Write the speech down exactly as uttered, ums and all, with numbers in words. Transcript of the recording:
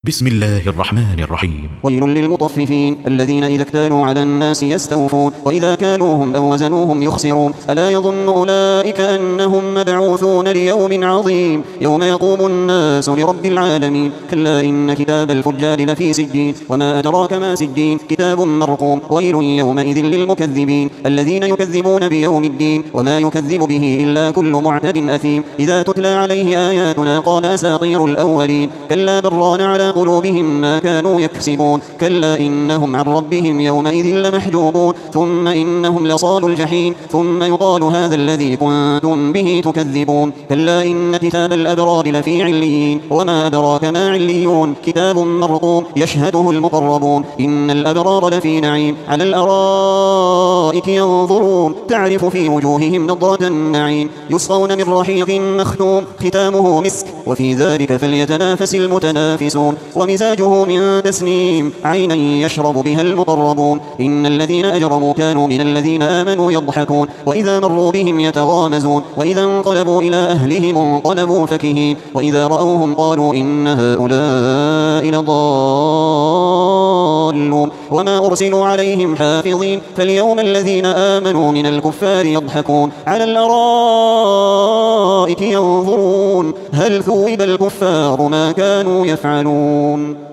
بسم الله الرحمن الرحيم. ويل للمطففين الذين إذا اكتالوا على الناس يستوفون وإذا كالوهم أو وزنوهم يخسرون ألا يظن أولئك أنهم مبعوثون ليوم عظيم يوم يقوم الناس لرب العالمين كلا إن كتاب الفجار لفي سجين وما أدراك ما سجين كتاب مرقوم ويل يومئذ للمكذبين الذين يكذبون بيوم الدين وما يكذب به إلا كل معتد أثيم إذا تتلى عليه آياتنا قال أساطير الأولين كلا بل ران على قلوبهم ما كانوا يكسبون كلا إنهم عن ربهم يومئذ لمحجوبون ثم إنهم لصالوا الجحيم ثم يقال هذا الذي كنتم به تكذبون كلا إن كتاب الأبرار لفي عليين وما أدراك ما عليون كتاب مرقوم يشهده المقربون إن الأبرار لفي نعيم على الأرائك ينظرون تعرف في وجوههم نضرة النعيم يسقون من رحيق مختوم ختامه مسك وفي ذلك فليتنافس المتنافسون ومزاجه من تسنيم عينا يشرب بها المقربون إن الذين أجرموا كانوا من الذين آمنوا يضحكون وإذا مروا بهم يتغامزون وإذا انقلبوا إلى أهلهم انقلبوا فكهين وإذا رأوهم قالوا إن هؤلاء لضالون وما أرسلوا عليهم حافظين فاليوم الذين آمنوا من الكفار يضحكون على الأرائك ينظرون هل ثوب الكفار ما كانوا يفعلون